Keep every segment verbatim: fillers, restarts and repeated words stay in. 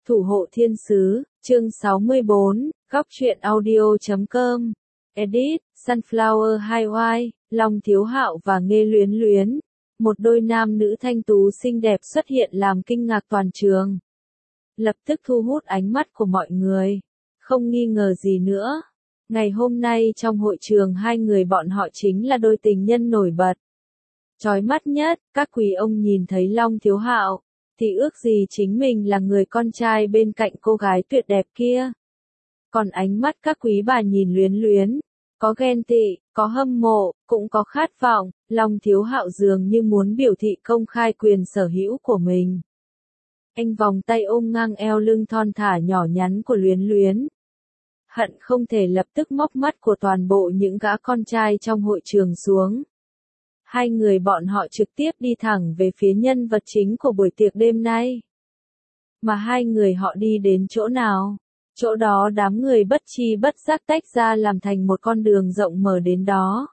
Thủ hộ thiên sứ, chương sáu mươi bốn, góc truyện audio chấm com. Edit, Sunflower Highway, Long Thiếu Hạo và Nghê Luyến Luyến. Một đôi nam nữ thanh tú xinh đẹp xuất hiện làm kinh ngạc toàn trường. Lập tức thu hút ánh mắt của mọi người. Không nghi ngờ gì nữa. Ngày hôm nay trong hội trường hai người bọn họ chính là đôi tình nhân nổi bật. Chói mắt nhất, các quý ông nhìn thấy Long Thiếu Hạo, thì ước gì chính mình là người con trai bên cạnh cô gái tuyệt đẹp kia. Còn ánh mắt các quý bà nhìn Luyến Luyến, có ghen tị, có hâm mộ, cũng có khát vọng. Long Thiếu Hạo dường như muốn biểu thị công khai quyền sở hữu của mình. Anh vòng tay ôm ngang eo lưng thon thả nhỏ nhắn của Luyến Luyến. Hận không thể lập tức móc mắt của toàn bộ những gã con trai trong hội trường xuống. Hai người bọn họ trực tiếp đi thẳng về phía nhân vật chính của buổi tiệc đêm nay. Mà hai người họ đi đến chỗ nào? Chỗ đó đám người bất chi bất giác tách ra làm thành một con đường rộng mở đến đó.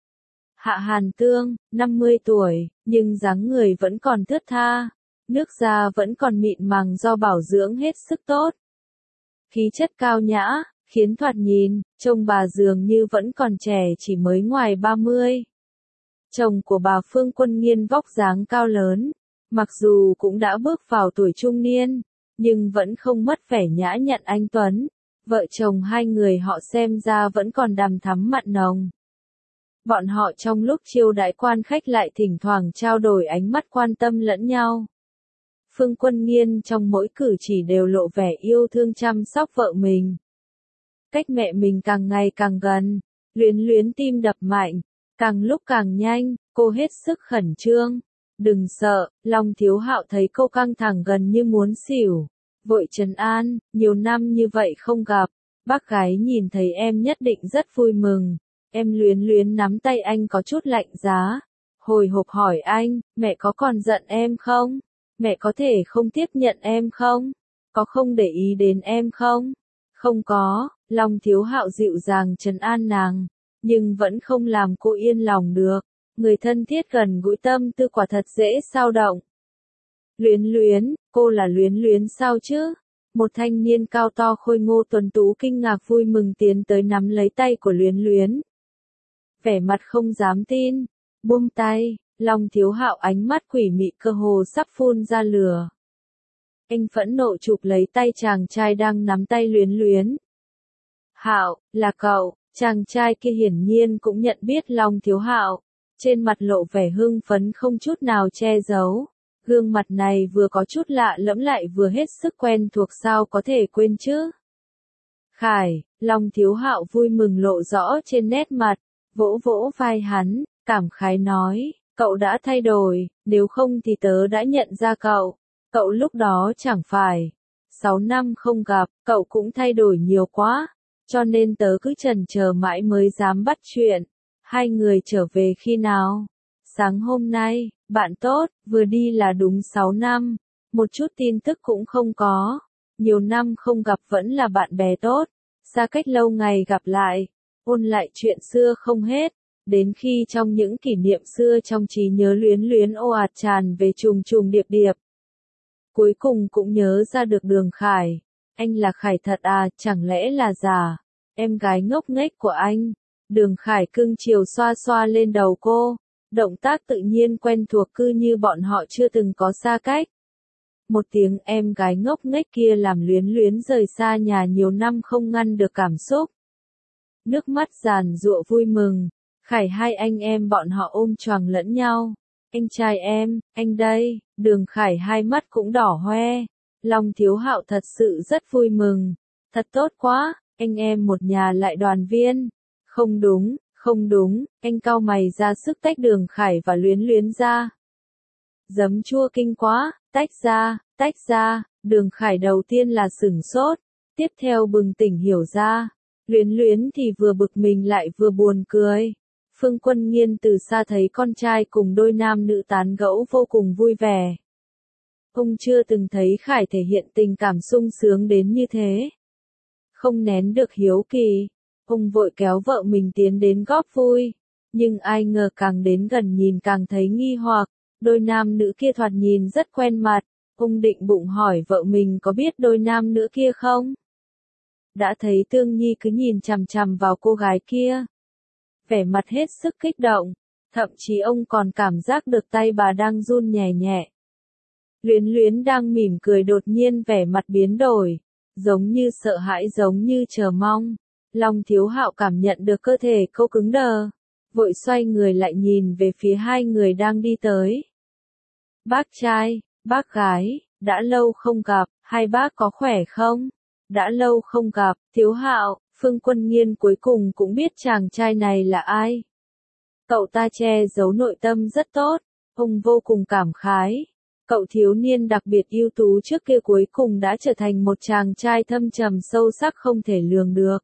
Hạ Hàn Tương, năm mươi tuổi, nhưng dáng người vẫn còn thướt tha, nước da vẫn còn mịn màng do bảo dưỡng hết sức tốt. Khí chất cao nhã, khiến thoạt nhìn, trông bà dường như vẫn còn trẻ chỉ mới ngoài ba mươi. Chồng của bà Phương Quân Nghiên vóc dáng cao lớn, mặc dù cũng đã bước vào tuổi trung niên, nhưng vẫn không mất vẻ nhã nhặn anh tuấn. Vợ chồng hai người họ xem ra vẫn còn đằm thắm mặn nồng. Bọn họ trong lúc chiêu đãi quan khách lại thỉnh thoảng trao đổi ánh mắt quan tâm lẫn nhau. Phương Quân Nghiên trong mỗi cử chỉ đều lộ vẻ yêu thương chăm sóc vợ mình. Cách mẹ mình càng ngày càng gần, Luyến Luyến tim đập mạnh, càng lúc càng nhanh, cô hết sức khẩn trương. Đừng sợ, Long Thiếu Hạo thấy cô căng thẳng gần như muốn xỉu. Vội trấn an, nhiều năm như vậy không gặp, bác gái nhìn thấy em nhất định rất vui mừng. Em Luyến Luyến nắm tay anh có chút lạnh giá. Hồi hộp hỏi anh, mẹ có còn giận em không? Mẹ có thể không tiếp nhận em không? Có không để ý đến em không? Không có, Long Thiếu Hạo dịu dàng trấn an nàng, nhưng vẫn không làm cô yên lòng được. Người thân thiết gần gũi tâm tư quả thật dễ xao động. Luyến Luyến, cô là Luyến Luyến sao chứ? Một thanh niên cao to khôi ngô tuấn tú kinh ngạc vui mừng tiến tới nắm lấy tay của Luyến Luyến. Vẻ mặt không dám tin, buông tay, Long Thiếu Hạo ánh mắt quỷ mị cơ hồ sắp phun ra lửa. Anh phẫn nộ chụp lấy tay chàng trai đang nắm tay Luyến Luyến. Hạo, là cậu. Chàng trai kia hiển nhiên cũng nhận biết Long Thiếu Hạo, trên mặt lộ vẻ hưng phấn không chút nào che giấu. Gương mặt này vừa có chút lạ lẫm lại vừa hết sức quen thuộc, sao có thể quên chứ? Khải, Long Thiếu Hạo vui mừng lộ rõ trên nét mặt, vỗ vỗ vai hắn, cảm khái nói, cậu đã thay đổi, nếu không thì tớ đã nhận ra cậu. Cậu lúc đó chẳng phải, sáu năm không gặp, cậu cũng thay đổi nhiều quá. Cho nên tớ cứ chần chờ mãi mới dám bắt chuyện. Hai người trở về khi nào? Sáng hôm nay, bạn tốt, vừa đi là đúng sáu năm. Một chút tin tức cũng không có. Nhiều năm không gặp vẫn là bạn bè tốt. Xa cách lâu ngày gặp lại. Ôn lại chuyện xưa không hết. Đến khi trong những kỷ niệm xưa trong trí nhớ Luyến Luyến ồ ạt tràn về trùng trùng điệp điệp. Cuối cùng cũng nhớ ra được Đường Khải. Anh là Khải thật à, chẳng lẽ là giả? Em gái ngốc nghếch của anh. Đường Khải cưng chiều xoa xoa lên đầu cô. Động tác tự nhiên quen thuộc cứ như bọn họ chưa từng có xa cách. Một tiếng em gái ngốc nghếch kia làm Luyến Luyến rời xa nhà nhiều năm không ngăn được cảm xúc. Nước mắt giàn giụa vui mừng. Khải hai anh em bọn họ ôm choàng lẫn nhau. Anh trai em, anh đây. Đường Khải hai mắt cũng đỏ hoe. Long Thiếu Hạo thật sự rất vui mừng. Thật tốt quá. Anh em một nhà lại đoàn viên. Không đúng, không đúng, anh cau mày ra sức tách Đường Khải và Luyến Luyến ra. Giấm chua kinh quá, tách ra, tách ra. Đường Khải đầu tiên là sửng sốt, tiếp theo bừng tỉnh hiểu ra. Luyến Luyến thì vừa bực mình lại vừa buồn cười. Phương Quân Nghiên từ xa thấy con trai cùng đôi nam nữ tán gẫu vô cùng vui vẻ. Ông chưa từng thấy Khải thể hiện tình cảm sung sướng đến như thế. Không nén được hiếu kỳ, ông vội kéo vợ mình tiến đến góp vui. Nhưng ai ngờ càng đến gần nhìn càng thấy nghi hoặc, đôi nam nữ kia thoạt nhìn rất quen mặt, Ông định bụng hỏi vợ mình có biết đôi nam nữ kia không? Đã thấy Tương Nhi cứ nhìn chằm chằm vào cô gái kia. Vẻ mặt hết sức kích động, thậm chí ông còn cảm giác được tay bà đang run nhẹ nhẹ. Luyến Luyến đang mỉm cười đột nhiên vẻ mặt biến đổi, giống như sợ hãi giống như chờ mong. Long Thiếu Hạo cảm nhận được cơ thể cô cứng đờ, vội xoay người lại nhìn về phía hai người đang đi tới. Bác trai, bác gái, đã lâu không gặp, hai bác có khỏe không? Đã lâu không gặp, Thiếu Hạo, Phương Quân Nghiên cuối cùng cũng biết chàng trai này là ai. Cậu ta che giấu nội tâm rất tốt, ông vô cùng cảm khái. Cậu thiếu niên đặc biệt ưu tú trước kia cuối cùng đã trở thành một chàng trai thâm trầm sâu sắc không thể lường được.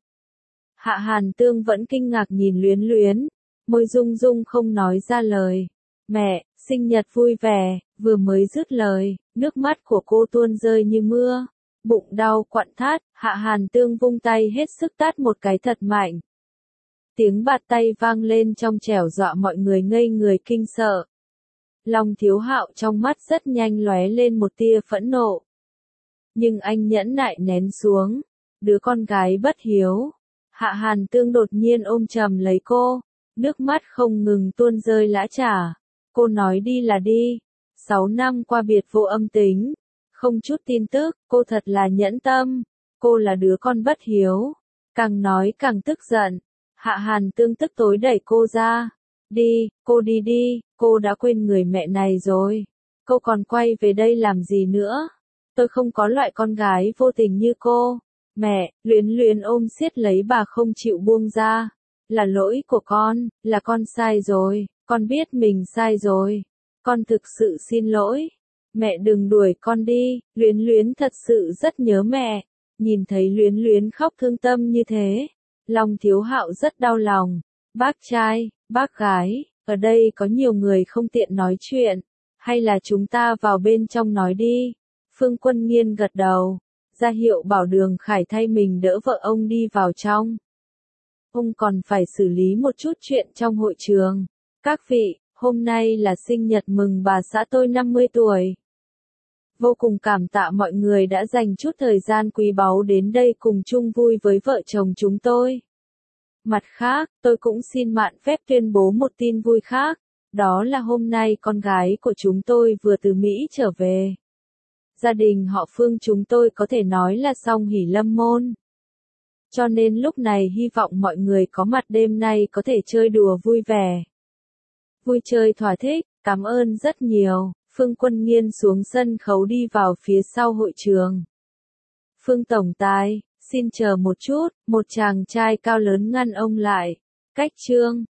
Hạ Hàn Tương vẫn kinh ngạc nhìn Luyến Luyến, môi rung rung không nói ra lời. Mẹ, sinh nhật vui vẻ, vừa mới dứt lời, nước mắt của cô tuôn rơi như mưa. Bụng đau quặn thắt, Hạ Hàn Tương vung tay hết sức tát một cái thật mạnh. Tiếng bạt tay vang lên trong trẻo dọa mọi người ngây người kinh sợ. Long Thiếu Hạo trong mắt rất nhanh lóe lên một tia phẫn nộ. Nhưng anh nhẫn nại nén xuống. Đứa con gái bất hiếu. Hạ Hàn Tương đột nhiên ôm chầm lấy cô. Nước mắt không ngừng tuôn rơi lã chả. Cô nói đi là đi. Sáu năm qua biệt vô âm tính. Không chút tin tức, cô thật là nhẫn tâm. Cô là đứa con bất hiếu. Càng nói càng tức giận. Hạ Hàn Tương tức tối đẩy cô ra. Đi, cô đi đi, cô đã quên người mẹ này rồi. Cô còn quay về đây làm gì nữa? Tôi không có loại con gái vô tình như cô. Mẹ, Luyến Luyến ôm siết lấy bà không chịu buông ra. Là lỗi của con, là con sai rồi, con biết mình sai rồi. Con thực sự xin lỗi. Mẹ đừng đuổi con đi, Luyến Luyến thật sự rất nhớ mẹ. Nhìn thấy Luyến Luyến khóc thương tâm như thế, Long Thiếu Hạo rất đau lòng. Bác trai, bác gái, ở đây có nhiều người không tiện nói chuyện, hay là chúng ta vào bên trong nói đi. Phương Quân Nghiên gật đầu, ra hiệu bảo Đường Khải thay mình đỡ vợ ông đi vào trong. Ông còn phải xử lý một chút chuyện trong hội trường. Các vị, hôm nay là sinh nhật mừng bà xã tôi năm mươi tuổi. Vô cùng cảm tạ mọi người đã dành chút thời gian quý báu đến đây cùng chung vui với vợ chồng chúng tôi. Mặt khác, tôi cũng xin mạn phép tuyên bố một tin vui khác, đó là hôm nay con gái của chúng tôi vừa từ Mỹ trở về. Gia đình họ Phương chúng tôi có thể nói là song hỷ lâm môn. Cho nên lúc này hy vọng mọi người có mặt đêm nay có thể chơi đùa vui vẻ. Vui chơi thỏa thích, cảm ơn rất nhiều. Phương Quân Nghiên xuống sân khấu đi vào phía sau hội trường. Phương Tổng Tài, xin chờ một chút, một chàng trai cao lớn ngăn ông lại. Cách Trương,